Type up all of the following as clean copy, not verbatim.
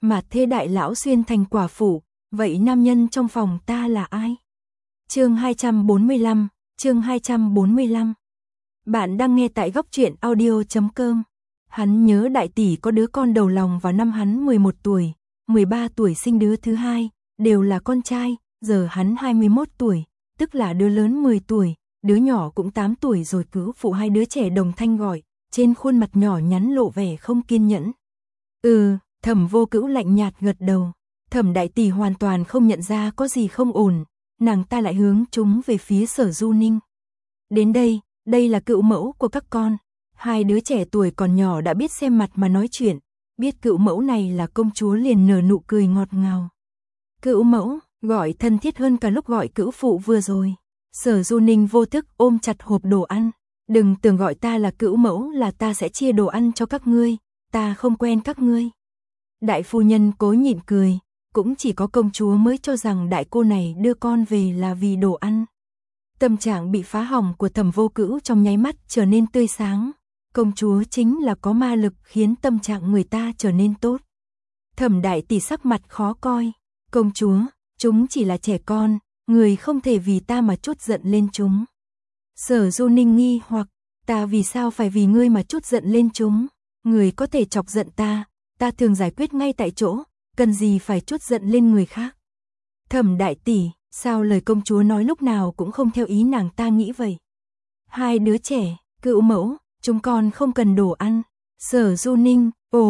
mà thế đại lão xuyên thành quả phụ, vậy nam nhân trong phòng ta là ai? Chương 245, chương 245. Bạn đang nghe tại góc truyện audio.com. Hắn nhớ đại tỷ có đứa con đầu lòng vào năm hắn 11 tuổi, 13 tuổi sinh đứa thứ hai, đều là con trai, giờ hắn 21 tuổi, tức là đứa lớn 10 tuổi, đứa nhỏ cũng 8 tuổi rồi cứ phụ hai đứa trẻ đồng thanh gọi, trên khuôn mặt nhỏ nhắn lộ vẻ không kiên nhẫn. Thẩm Vô Cữu lạnh nhạt gật đầu. Thẩm đại tỷ hoàn toàn không nhận ra có gì không ổn, nàng ta lại hướng chúng về phía Sở Du Ninh. Đến đây là cựu mẫu của các con. Hai đứa trẻ tuổi còn nhỏ đã biết xem mặt mà nói chuyện, biết cựu mẫu này là công chúa liền nở nụ cười ngọt ngào. Cựu mẫu, gọi thân thiết hơn cả lúc gọi cữu phụ vừa rồi. Sở Du Ninh vô thức ôm chặt hộp đồ ăn. Đừng tưởng gọi ta là cữu mẫu là ta sẽ chia đồ ăn cho các ngươi, ta không quen các ngươi. Đại phu nhân cố nhịn cười, cũng chỉ có công chúa mới cho rằng đại cô này đưa con về là vì đồ ăn. Tâm trạng bị phá hỏng của Thẩm Vô Cữu trong nháy mắt trở nên tươi sáng. Công chúa chính là có ma lực khiến tâm trạng người ta trở nên tốt. Thẩm đại tỷ sắc mặt khó coi. Công chúa, chúng chỉ là trẻ con, người không thể vì ta mà trút giận lên chúng. Sở Du Ninh nghi hoặc, ta vì sao phải vì ngươi mà trút giận lên chúng? Người có thể chọc giận ta thường giải quyết ngay tại chỗ, cần gì phải trút giận lên người khác. Thẩm đại tỷ, sao lời công chúa nói lúc nào cũng không theo ý nàng ta nghĩ vậy? Hai đứa trẻ, cựu mẫu, chúng con không cần đồ ăn. Sở Du Ninh,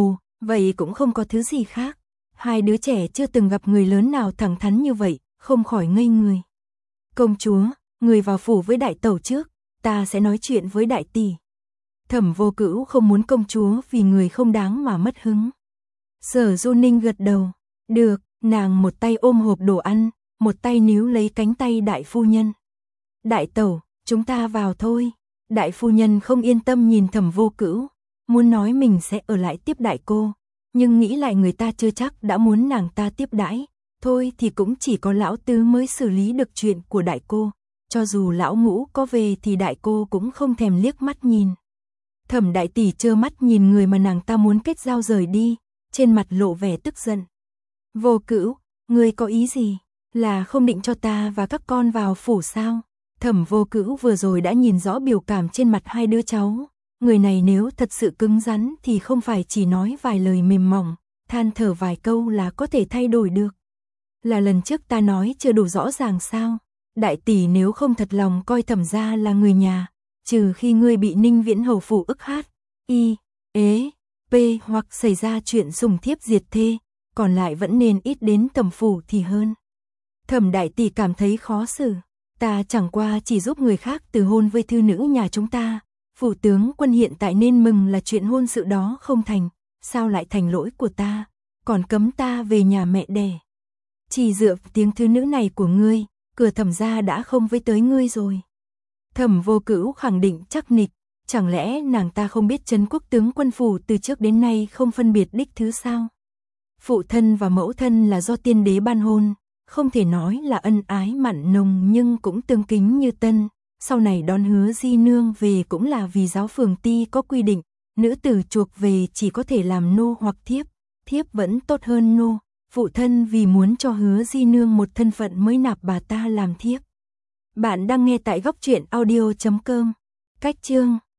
vậy cũng không có thứ gì khác. Hai đứa trẻ chưa từng gặp người lớn nào thẳng thắn như vậy, không khỏi ngây người. Công chúa, người vào phủ với đại tẩu trước, ta sẽ nói chuyện với đại tỷ. Thẩm Vô Cữu không muốn công chúa vì người không đáng mà mất hứng. Sở Du Ninh gật đầu. Được, nàng một tay ôm hộp đồ ăn, một tay níu lấy cánh tay đại phu nhân. Đại tẩu, chúng ta vào thôi. Đại phu nhân không yên tâm nhìn Thẩm Vô Cữu, muốn nói mình sẽ ở lại tiếp đại cô, nhưng nghĩ lại người ta chưa chắc đã muốn nàng ta tiếp đãi, thôi thì cũng chỉ có lão tứ mới xử lý được chuyện của đại cô, cho dù lão ngũ có về thì đại cô cũng không thèm liếc mắt nhìn. Thẩm đại tỷ trơ mắt nhìn người mà nàng ta muốn kết giao rời đi, trên mặt lộ vẻ tức giận. Vô Cữu, ngươi có ý gì? Là không định cho ta và các con vào phủ sao? Thẩm Vô Cữu vừa rồi đã nhìn rõ biểu cảm trên mặt hai đứa cháu. Người này nếu thật sự cứng rắn thì không phải chỉ nói vài lời mềm mỏng, than thở vài câu là có thể thay đổi được. Là lần trước ta nói chưa đủ rõ ràng sao? Đại tỷ nếu không thật lòng coi Thẩm gia là người nhà, trừ khi ngươi bị Ninh Viễn hầu phủ ức hoặc xảy ra chuyện sùng thiếp diệt thê, còn lại vẫn nên ít đến Thẩm phủ thì hơn. Thẩm đại tỷ cảm thấy khó xử. Ta chẳng qua chỉ giúp người khác từ hôn với thư nữ nhà chúng ta. Phủ tướng quân hiện tại nên mừng là chuyện hôn sự đó không thành, sao lại thành lỗi của ta, còn cấm ta về nhà mẹ đẻ. Chỉ dựa tiếng thư nữ này của ngươi, cửa Thẩm gia đã không với tới ngươi rồi. Thẩm Vô Cữu khẳng định chắc nịch, chẳng lẽ nàng ta không biết Trấn Quốc tướng quân phủ từ trước đến nay không phân biệt đích thứ sao? Phụ thân và mẫu thân là do tiên đế ban hôn, không thể nói là ân ái mặn nồng nhưng cũng tương kính như tân. Sau này đón Hứa di nương về cũng là vì giáo phường ti có quy định, nữ tử chuộc về chỉ có thể làm nô hoặc thiếp, thiếp vẫn tốt hơn nô. Phụ thân vì muốn cho Hứa di nương một thân phận mới nạp bà ta làm thiếp. Bạn đang nghe tại góc truyện audio.com. Cách chương